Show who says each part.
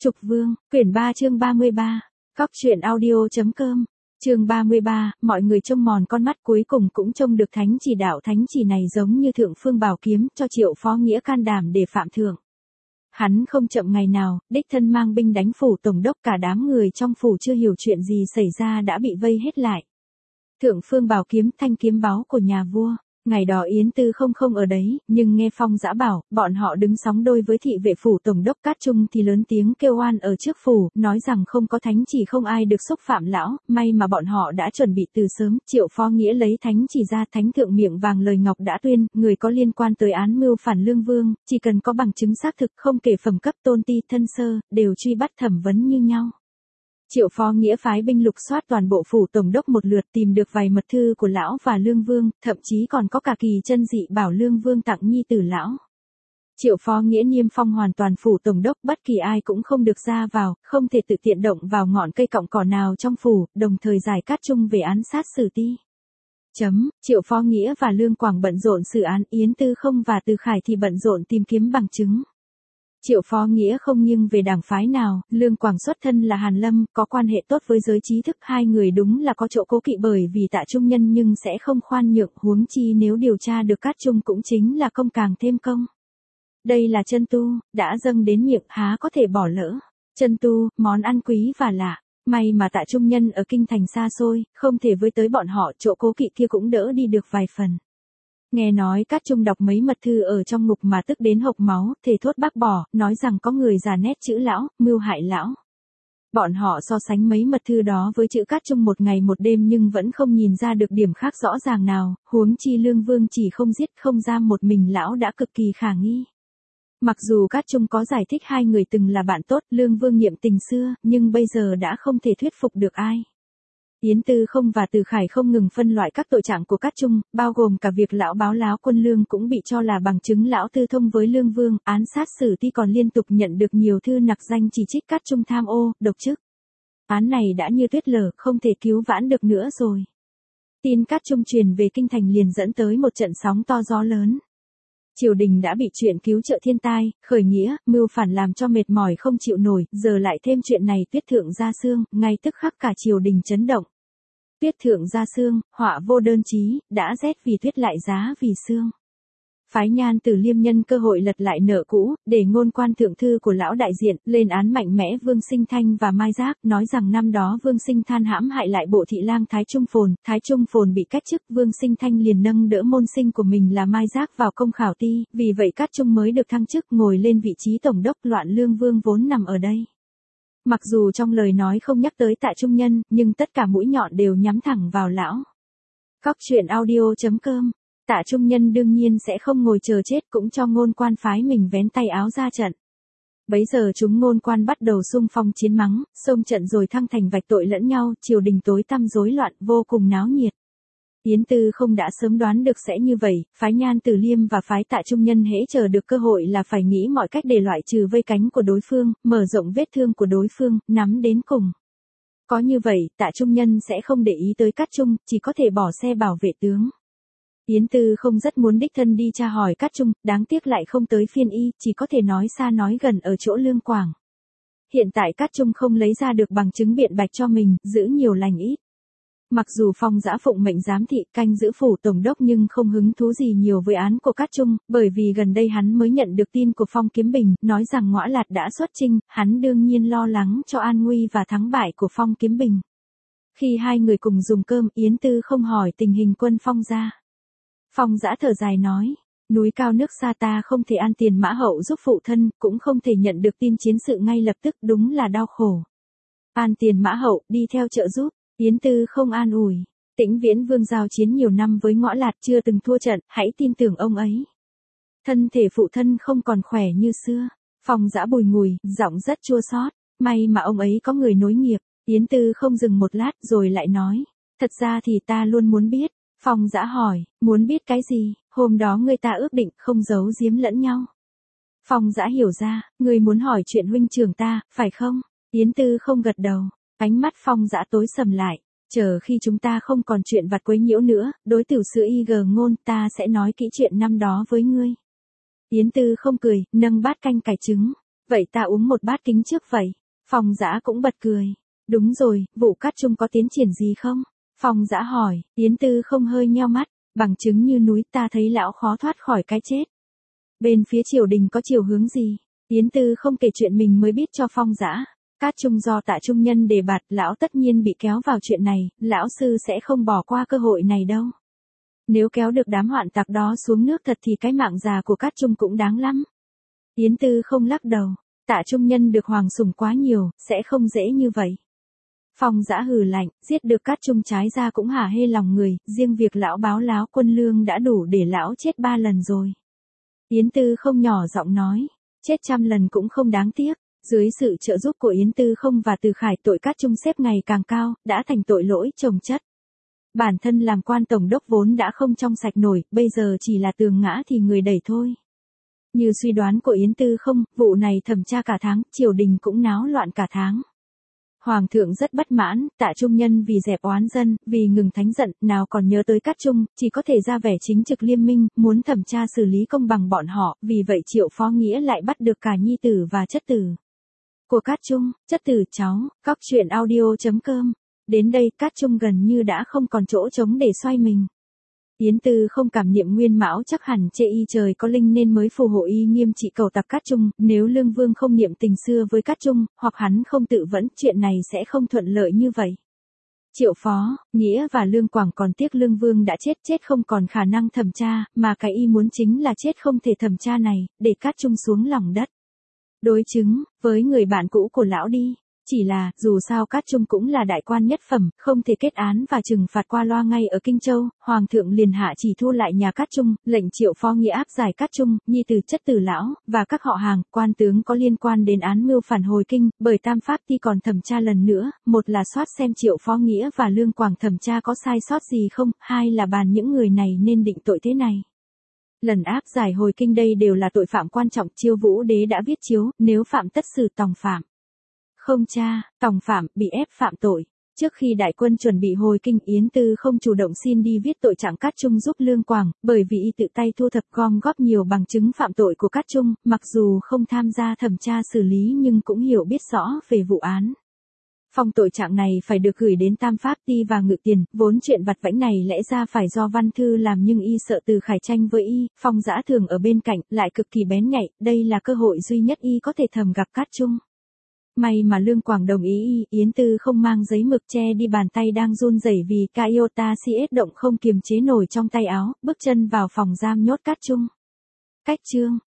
Speaker 1: Trục Vương, quyển 3 chương 33. Cóc truyện audio.com. Chương 33, mọi người trông mòn con mắt cuối cùng cũng trông được thánh chỉ đạo thánh chỉ này giống như thượng phương bảo kiếm cho Triệu Phó Nghĩa can đảm để phạm thượng. Hắn không chậm ngày nào, đích thân mang binh đánh phủ tổng đốc, cả đám người trong phủ chưa hiểu chuyện gì xảy ra đã bị vây hết lại. Thượng phương bảo kiếm, thanh kiếm báu của nhà vua. Ngày đó Yến Tư không ở đấy, nhưng nghe Phong Dã bảo, bọn họ đứng sóng đôi với thị vệ phủ tổng đốc Cát Trung thì lớn tiếng kêu oan ở trước phủ, nói rằng không có thánh chỉ không ai được xúc phạm lão, may mà bọn họ đã chuẩn bị từ sớm. Triệu Phó Nghĩa lấy thánh chỉ ra, thánh thượng miệng vàng lời ngọc đã tuyên, người có liên quan tới án mưu phản lương vương, chỉ cần có bằng chứng xác thực, không kể phẩm cấp tôn ti thân sơ, đều truy bắt thẩm vấn như nhau. Triệu Phó Nghĩa phái binh lục soát toàn bộ phủ tổng đốc một lượt, tìm được vài mật thư của lão và lương vương, thậm chí còn có cả kỳ chân dị bảo lương vương tặng nhi tử lão. Triệu Phó Nghĩa niêm phong hoàn toàn phủ tổng đốc, bất kỳ ai cũng không được ra vào, không thể tự tiện động vào ngọn cây cọng cỏ nào trong phủ, đồng thời giải Cát Trung về án sát xử ti. Triệu Phó Nghĩa và Lương Quảng bận rộn xử án, Yến Tư không và Từ Khải thì bận rộn tìm kiếm bằng chứng. Triệu Phó Nghĩa không nghiêng về đảng phái nào, Lương Quảng xuất thân là Hàn Lâm, có quan hệ tốt với giới trí thức, hai người đúng là có chỗ cố kỵ bởi vì Tạ Trung Nhân nhưng sẽ không khoan nhượng, huống chi nếu điều tra được Cát Trung cũng chính là công càng thêm công. Đây là chân tu, đã dâng đến miệng há có thể bỏ lỡ. Chân tu, món ăn quý và lạ. May mà Tạ Trung Nhân ở kinh thành xa xôi, không thể với tới bọn họ, chỗ cố kỵ kia cũng đỡ đi được vài phần. Nghe nói Cát Trung đọc mấy mật thư ở trong ngục mà tức đến hộc máu, thề thốt bác bỏ, nói rằng có người già nét chữ lão, mưu hại lão. Bọn họ so sánh mấy mật thư đó với chữ Cát Trung một ngày một đêm nhưng vẫn không nhìn ra được điểm khác rõ ràng nào, huống chi Lương Vương chỉ không giết không giam một mình lão đã cực kỳ khả nghi. Mặc dù Cát Trung có giải thích hai người từng là bạn tốt, Lương Vương nghiệm tình xưa, nhưng bây giờ đã không thể thuyết phục được ai. Yến Tư không và Từ Khải không ngừng phân loại các tội trạng của Cát Trung, bao gồm cả việc lão báo láo quân lương cũng bị cho là bằng chứng lão tư thông với Lương Vương, án sát xử ti còn liên tục nhận được nhiều thư nặc danh chỉ trích Cát Trung tham ô, độc chức. Án này đã như tuyết lở, không thể cứu vãn được nữa rồi. Tin Cát Trung truyền về kinh thành liền dẫn tới một trận sóng to gió lớn. Triều đình đã bị chuyện cứu trợ thiên tai, khởi nghĩa, mưu phản làm cho mệt mỏi không chịu nổi, giờ lại thêm chuyện này, Tuyết Thượng ra xương, ngay tức khắc cả triều đình chấn động. Tuyết Thượng ra xương, họa vô đơn chí, đã rét vì tuyết lại giá vì xương. Phái Nhan Tử Liêm nhân cơ hội lật lại nợ cũ, để ngôn quan thượng thư của lão đại diện, lên án mạnh mẽ Vương Sinh Thanh và Mai Giác, nói rằng năm đó Vương Sinh Than hãm hại lại bộ thị lang Thái Trung Phồn bị cách chức, Vương Sinh Thanh liền nâng đỡ môn sinh của mình là Mai Giác vào công khảo ti, vì vậy Cát Trung mới được thăng chức ngồi lên vị trí tổng đốc, loạn Lương Vương vốn nằm ở đây. Mặc dù trong lời nói không nhắc tới Tạ Trung Nhân, nhưng tất cả mũi nhọn đều nhắm thẳng vào lão. Cóc truyện audio.com. Tạ Trung Nhân đương nhiên sẽ không ngồi chờ chết, cũng cho ngôn quan phái mình vén tay áo ra trận. Bấy giờ chúng ngôn quan bắt đầu xung phong chiến mắng, xông trận rồi thăng thành vạch tội lẫn nhau, triều đình tối tăm rối loạn, vô cùng náo nhiệt. Yến Tư không đã sớm đoán được sẽ như vậy, phái Nhan Tử Liêm và phái Tạ Trung Nhân hễ chờ được cơ hội là phải nghĩ mọi cách để loại trừ vây cánh của đối phương, mở rộng vết thương của đối phương, nắm đến cùng. Có như vậy, Tạ Trung Nhân sẽ không để ý tới Cát Trung, chỉ có thể bỏ xe bảo vệ tướng. Yến Tư không rất muốn đích thân đi tra hỏi Cát Trung, đáng tiếc lại không tới phiên y, chỉ có thể nói xa nói gần ở chỗ Lương Quảng. Hiện tại Cát Trung không lấy ra được bằng chứng biện bạch cho mình, giữ nhiều lành ít. Mặc dù Phong Dã phụng mệnh giám thị canh giữ phủ tổng đốc nhưng không hứng thú gì nhiều với án của Cát Trung, bởi vì gần đây hắn mới nhận được tin của Phong Kiếm Bình, nói rằng Ngõa Lạt đã xuất chinh, hắn đương nhiên lo lắng cho an nguy và thắng bại của Phong Kiếm Bình. Khi hai người cùng dùng cơm, Yến Tư không hỏi tình hình quân Phong gia. Phong Dã thở dài nói, núi cao nước xa ta không thể an tiền mã hậu giúp phụ thân, cũng không thể nhận được tin chiến sự ngay lập tức, đúng là đau khổ. An tiền mã hậu, đi theo trợ giúp. Yến Tư không an ủi, Tĩnh Viễn Vương giao chiến nhiều năm với Ngõa Lạt chưa từng thua trận, hãy tin tưởng ông ấy. Thân thể phụ thân không còn khỏe như xưa. Phong Dã bùi ngùi, giọng rất chua xót, may mà ông ấy có người nối nghiệp. Yến Tư không dừng một lát rồi lại nói, thật ra thì ta luôn muốn biết. Phong Dã hỏi, muốn biết cái gì? Hôm đó người ta ước định không giấu giếm lẫn nhau. Phong Dã hiểu ra, người muốn hỏi chuyện huynh trưởng ta, phải không? Yến Tư không gật đầu. Ánh mắt Phong Dã tối sầm lại, chờ khi chúng ta không còn chuyện vặt quấy nhiễu nữa, đối tiểu sư Y.G. Ngôn, ta sẽ nói kỹ chuyện năm đó với ngươi. Yến Tư không cười, nâng bát canh cải trứng. Vậy ta uống một bát kính trước vậy. Phong Dã cũng bật cười. Đúng rồi, vụ Cát Trung có tiến triển gì không? Phong Dã hỏi, Yến Tư không hơi nheo mắt, bằng chứng như núi, ta thấy lão khó thoát khỏi cái chết. Bên phía triều đình có chiều hướng gì? Yến Tư không kể chuyện mình mới biết cho Phong Dã. Cát Trung do Tạ Trung Nhân đề bạt, lão tất nhiên bị kéo vào chuyện này, lão sư sẽ không bỏ qua cơ hội này đâu. Nếu kéo được đám hoạn tặc đó xuống nước thật thì cái mạng già của Cát Trung cũng đáng lắm. Yến Tư không lắc đầu, Tạ Trung Nhân được hoàng sủng quá nhiều, sẽ không dễ như vậy. Phong Dã hừ lạnh, giết được Cát Trung trái ra cũng hả hê lòng người, riêng việc lão báo láo quân lương đã đủ để lão chết 3 lần rồi. Yến Tư không nhỏ giọng nói, chết 100 lần cũng không đáng tiếc. Dưới sự trợ giúp của Yến Tư không và Từ Khải, tội Cát Trung xếp ngày càng cao, đã thành tội lỗi chồng chất. Bản thân làm quan tổng đốc vốn đã không trong sạch nổi, bây giờ chỉ là tường ngã thì người đẩy thôi. Như suy đoán của Yến Tư không, vụ này thẩm tra cả tháng, triều đình cũng náo loạn cả tháng. Hoàng thượng rất bất mãn, Tạ Trung Nhân vì dẹp oán dân, vì ngừng thánh giận, nào còn nhớ tới Cát Trung, chỉ có thể ra vẻ chính trực liêm minh, muốn thẩm tra xử lý công bằng bọn họ, vì vậy Triệu Phó Nghĩa lại bắt được cả nhi tử và chất tử của Cát Trung. Chất tử cháu, Cóc Truyện Audio.com. Đến đây Cát Trung gần như đã không còn chỗ trống để xoay mình. Yến Tư không cảm niệm Nguyên Mão chắc hẳn chê y trời có linh nên mới phù hộ y nghiêm trị cầu tặc Cát Trung, nếu Lương Vương không niệm tình xưa với Cát Trung, hoặc hắn không tự vẫn, chuyện này sẽ không thuận lợi như vậy. Triệu Phó, Nghĩa và Lương Quảng còn tiếc Lương Vương đã chết không còn khả năng thẩm tra, mà cái y muốn chính là chết không thể thẩm tra này, để Cát Trung xuống lòng đất. Đối chứng, với người bạn cũ của lão đi. Chỉ là, dù sao Cát Trung cũng là đại quan nhất phẩm, không thể kết án và trừng phạt qua loa ngay ở Kinh Châu, Hoàng thượng liền hạ chỉ thu lại nhà Cát Trung, lệnh Triệu Phó Nghĩa áp giải Cát Trung, nhi tử chất tử lão, và các họ hàng, quan tướng có liên quan đến án mưu phản hồi kinh, bởi Tam Pháp Ti còn thẩm tra lần nữa, một là soát xem Triệu Phó Nghĩa và Lương Quảng thẩm tra có sai sót gì không, hai là bàn những người này nên định tội thế này. Lần áp giải hồi kinh đây đều là tội phạm quan trọng, Chiêu Vũ Đế đã viết chiếu, nếu phạm tất xử tòng phạm. Không cha, tòng phạm, bị ép phạm tội. Trước khi đại quân chuẩn bị hồi kinh, Yến Tư không chủ động xin đi viết tội trạng Cát Trung giúp Lương Quảng, bởi vì y tự tay thu thập gom góp nhiều bằng chứng phạm tội của Cát Trung, mặc dù không tham gia thẩm tra xử lý nhưng cũng hiểu biết rõ về vụ án. Phong tội trạng này phải được gửi đến Tam Pháp Ti và Ngự Tiền, vốn chuyện vặt vãnh này lẽ ra phải do Văn Thư làm nhưng y sợ Từ Khải tranh với y, Phong Dã thường ở bên cạnh, lại cực kỳ bén nhạy, đây là cơ hội duy nhất y có thể thầm gặp Cát Trung. May mà Lương Quảng đồng ý Yến Tư không mang giấy mực che đi bàn tay đang run rẩy vì ca iota CS động không kiềm chế nổi trong tay áo, bước chân vào phòng giam nhốt Cát Trung. Cách chương